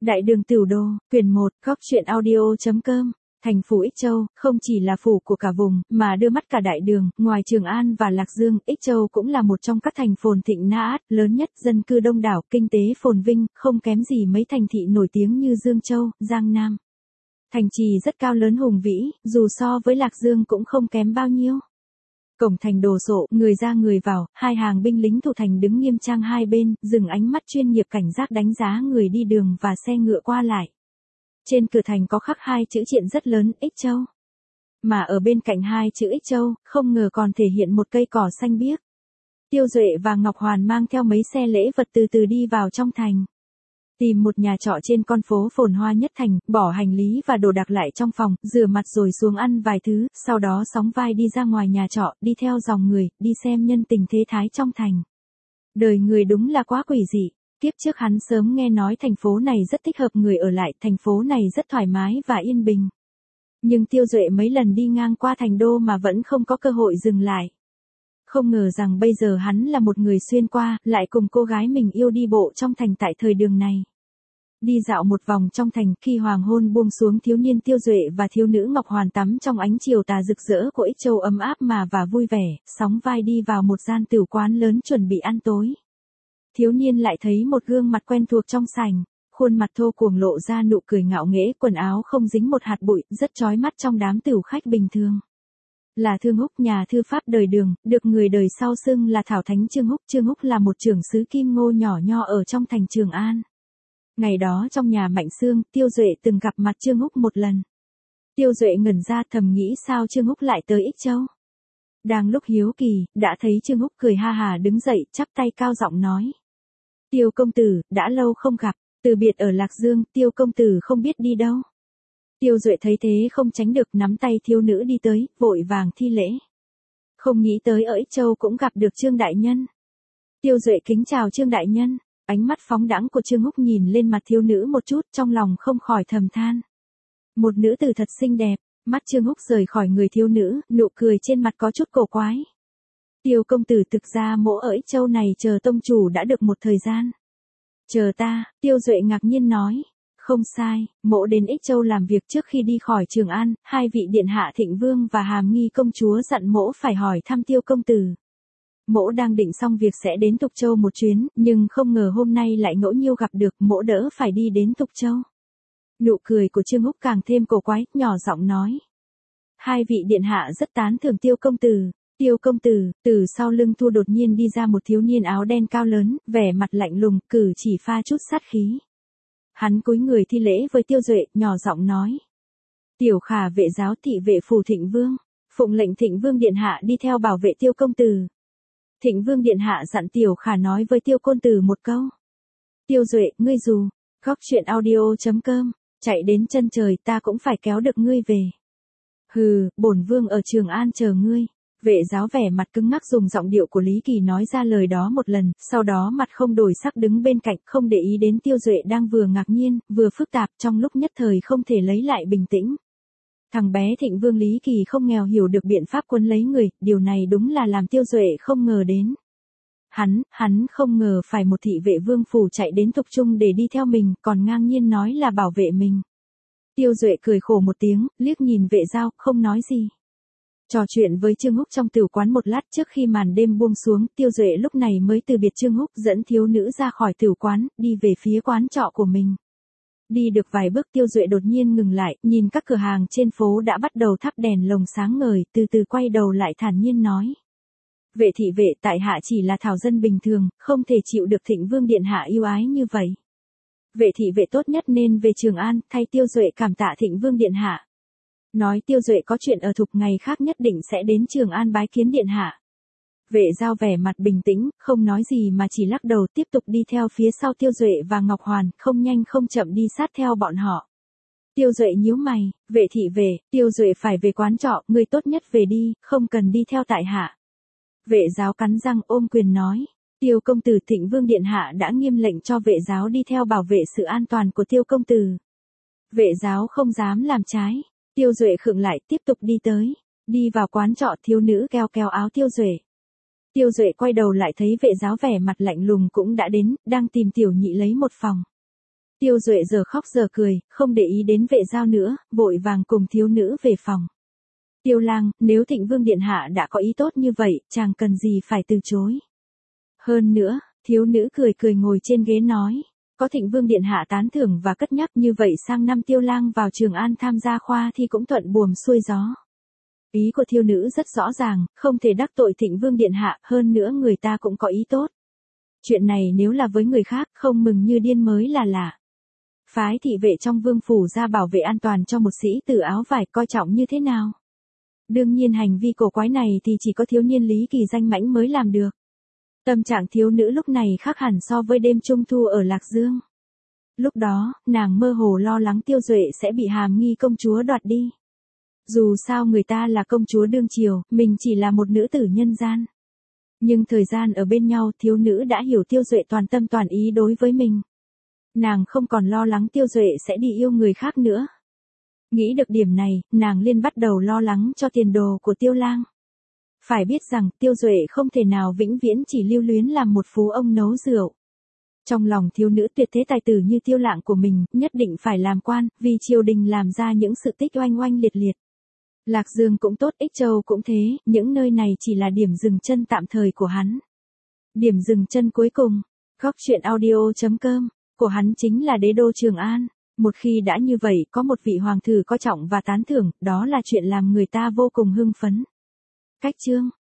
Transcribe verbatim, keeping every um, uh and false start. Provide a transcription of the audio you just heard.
Đại đường Tửu Đô, quyển một, góc truyện audio.com. Thành phủ Ích Châu, không chỉ là phủ của cả vùng, mà đưa mắt cả đại đường, ngoài Trường An và Lạc Dương, Ích Châu cũng là một trong các thành phồn thịnh na át, lớn nhất, dân cư đông đảo, kinh tế phồn vinh, không kém gì mấy thành thị nổi tiếng như Dương Châu, Giang Nam. Thành trì rất cao lớn hùng vĩ, dù so với Lạc Dương cũng không kém bao nhiêu. Cổng thành đồ sộ, người ra người vào, hai hàng binh lính thủ thành đứng nghiêm trang hai bên, dừng ánh mắt chuyên nghiệp cảnh giác đánh giá người đi đường và xe ngựa qua lại. Trên cửa thành có khắc hai chữ triện rất lớn, Ích Châu. Mà ở bên cạnh hai chữ Ích Châu, không ngờ còn thể hiện một cây cỏ xanh biếc. Tiêu Duệ và Ngọc Hoàn mang theo mấy xe lễ vật từ từ đi vào trong thành. Tìm một nhà trọ trên con phố phồn hoa nhất thành, bỏ hành lý và đồ đạc lại trong phòng, rửa mặt rồi xuống ăn vài thứ, sau đó sóng vai đi ra ngoài nhà trọ, đi theo dòng người, đi xem nhân tình thế thái trong thành. Đời người đúng là quá quỷ dị. Kiếp trước hắn sớm nghe nói thành phố này rất thích hợp người ở lại, thành phố này rất thoải mái và yên bình. Nhưng Tiêu Duệ mấy lần đi ngang qua thành đô mà vẫn không có cơ hội dừng lại. Không ngờ rằng bây giờ hắn là một người xuyên qua, lại cùng cô gái mình yêu đi bộ trong thành tại thời đường này. Đi dạo một vòng trong thành, khi hoàng hôn buông xuống, thiếu niên Tiêu Duệ và thiếu nữ Ngọc Hoàn tắm trong ánh chiều tà rực rỡ của Ích Châu ấm áp mà và vui vẻ, sóng vai đi vào một gian tửu quán lớn chuẩn bị ăn tối. Thiếu niên lại thấy một gương mặt quen thuộc trong sảnh, khuôn mặt thô cuồng lộ ra nụ cười ngạo nghễ, quần áo không dính một hạt bụi, rất chói mắt trong đám tửu khách bình thường. Là Thương Húc, nhà thư pháp đời Đường, được người đời sau xưng là Thảo Thánh Trương Húc. Trương Húc là một trưởng sứ Kim Ngô nhỏ nho ở trong thành Trường An. Ngày đó trong nhà Mạnh Xương, Tiêu Duệ từng gặp mặt Trương Húc một lần. Tiêu Duệ ngẩn ra thầm nghĩ sao Trương Húc lại tới Ích Châu. Đang lúc hiếu kỳ, đã thấy Trương Húc cười ha hà đứng dậy, chắp tay cao giọng nói. Tiêu công tử, đã lâu không gặp, từ biệt ở Lạc Dương, Tiêu công tử không biết đi đâu. Tiêu Duệ thấy thế không tránh được, nắm tay thiếu nữ đi tới, vội vàng thi lễ. Không nghĩ tới ở Ích Châu cũng gặp được Trương đại nhân. Tiêu Duệ kính chào Trương đại nhân, ánh mắt phóng đãng của Trương Húc nhìn lên mặt thiếu nữ một chút, trong lòng không khỏi thầm than. Một nữ tử thật xinh đẹp. Mắt Trương Húc rời khỏi người thiếu nữ, nụ cười trên mặt có chút cổ quái. Tiêu công tử thực ra mỗ ở Ích Châu này chờ tông chủ đã được một thời gian. Chờ ta, Tiêu Duệ ngạc nhiên nói. Không sai, mỗ đến Ích Châu làm việc trước khi đi khỏi Trường An, hai vị điện hạ Thịnh Vương và Hàm Nghi công chúa dặn mỗ phải hỏi thăm Tiêu công tử. Mỗ đang định xong việc sẽ đến Tục Châu một chuyến, nhưng không ngờ hôm nay lại ngẫu nhiên gặp được, mỗ đỡ phải đi đến Tục Châu. Nụ cười của Trương Húc càng thêm cổ quái, nhỏ giọng nói. Hai vị điện hạ rất tán thưởng Tiêu công tử. Tiêu công tử, từ sau lưng thu đột nhiên đi ra một thiếu niên áo đen cao lớn, vẻ mặt lạnh lùng, cử chỉ pha chút sát khí. Hắn cúi người thi lễ với Tiêu Duệ, nhỏ giọng nói. Tiểu khả vệ giáo thị vệ phủ Thịnh Vương, phụng lệnh Thịnh Vương điện hạ đi theo bảo vệ Tiêu công tử. Thịnh Vương điện hạ dặn tiểu khả nói với Tiêu công tử một câu. Tiêu Duệ, ngươi dù, góc truyện audio.com. Chạy đến chân trời ta cũng phải kéo được ngươi về. Hừ, bổn vương ở Trường An chờ ngươi. Vệ giáo vẻ mặt cứng ngắc dùng giọng điệu của Lý Kỳ nói ra lời đó một lần, sau đó mặt không đổi sắc đứng bên cạnh, không để ý đến Tiêu Duệ đang vừa ngạc nhiên, vừa phức tạp, trong lúc nhất thời không thể lấy lại bình tĩnh. Thằng bé Thịnh Vương Lý Kỳ không nghèo hiểu được biện pháp quấn lấy người, điều này đúng là làm Tiêu Duệ không ngờ đến. Hắn, hắn không ngờ phải một thị vệ vương phủ chạy đến Tục Trung để đi theo mình, còn ngang nhiên nói là bảo vệ mình. Tiêu Duệ cười khổ một tiếng, liếc nhìn vệ giao, không nói gì. Trò chuyện với Trương Húc trong tửu quán một lát trước khi màn đêm buông xuống, Tiêu Duệ lúc này mới từ biệt Trương Húc dẫn thiếu nữ ra khỏi tửu quán, đi về phía quán trọ của mình. Đi được vài bước Tiêu Duệ đột nhiên ngừng lại, nhìn các cửa hàng trên phố đã bắt đầu thắp đèn lồng sáng ngời, từ từ quay đầu lại thản nhiên nói. Vệ thị vệ, tại hạ chỉ là thảo dân bình thường, không thể chịu được Thịnh Vương điện hạ yêu ái như vậy. Vệ thị vệ tốt nhất nên về Trường An, thay Tiêu Duệ cảm tạ Thịnh Vương điện hạ. Nói Tiêu Duệ có chuyện ở Thục, ngày khác nhất định sẽ đến Trường An bái kiến điện hạ. Vệ giao vẻ mặt bình tĩnh, không nói gì mà chỉ lắc đầu tiếp tục đi theo phía sau Tiêu Duệ và Ngọc Hoàn, không nhanh không chậm đi sát theo bọn họ. Tiêu Duệ nhíu mày, vệ thị vệ, Tiêu Duệ phải về quán trọ, người tốt nhất về đi, không cần đi theo tại hạ. Vệ giáo cắn răng ôm quyền nói. Tiêu công tử, Thịnh Vương điện hạ đã nghiêm lệnh cho vệ giáo đi theo bảo vệ sự an toàn của Tiêu công tử. Vệ giáo không dám làm trái. Tiêu Duệ khựng lại tiếp tục đi tới. Đi vào quán trọ, thiếu nữ kéo kéo áo Tiêu Duệ. Tiêu Duệ quay đầu lại thấy vệ giáo vẻ mặt lạnh lùng cũng đã đến, đang tìm tiểu nhị lấy một phòng. Tiêu Duệ giờ khóc giờ cười, không để ý đến vệ giao nữa, vội vàng cùng thiếu nữ về phòng. Tiêu Lang, nếu Thịnh Vương điện hạ đã có ý tốt như vậy, chàng cần gì phải từ chối. Hơn nữa, thiếu nữ cười cười ngồi trên ghế nói, có Thịnh Vương điện hạ tán thưởng và cất nhắc như vậy sang năm Tiêu Lang vào Trường An tham gia khoa thi cũng thuận buồm xuôi gió. Ý của thiếu nữ rất rõ ràng, không thể đắc tội Thịnh Vương điện hạ, hơn nữa người ta cũng có ý tốt. Chuyện này nếu là với người khác, không mừng như điên mới là lạ. Phái thị vệ trong vương phủ ra bảo vệ an toàn cho một sĩ tử áo vải coi trọng như thế nào. Đương nhiên hành vi cổ quái này thì chỉ có thiếu niên Lý Kỳ danh mãnh mới làm được. Tâm trạng thiếu nữ lúc này khác hẳn so với đêm trung thu ở Lạc Dương. Lúc đó, nàng mơ hồ lo lắng Tiêu Duệ sẽ bị Hàm Nghi công chúa đoạt đi. Dù sao người ta là công chúa đương triều, mình chỉ là một nữ tử nhân gian. Nhưng thời gian ở bên nhau, thiếu nữ đã hiểu Tiêu Duệ toàn tâm toàn ý đối với mình. Nàng không còn lo lắng Tiêu Duệ sẽ đi yêu người khác nữa. Nghĩ được điểm này, nàng liền bắt đầu lo lắng cho tiền đồ của Tiêu Lang. Phải biết rằng, Tiêu Duệ không thể nào vĩnh viễn chỉ lưu luyến làm một phú ông nấu rượu. Trong lòng thiếu nữ tuyệt thế tài tử như Tiêu Lạng của mình, nhất định phải làm quan, vì triều đình làm ra những sự tích oanh oanh liệt liệt. Lạc Dương cũng tốt, Ích Châu cũng thế, những nơi này chỉ là điểm dừng chân tạm thời của hắn. Điểm dừng chân cuối cùng, góc truyện audio chấm com, của hắn chính là đế đô Trường An. Một khi đã như vậy, có một vị hoàng tử coi trọng và tán thưởng, đó là chuyện làm người ta vô cùng hưng phấn. Cách chương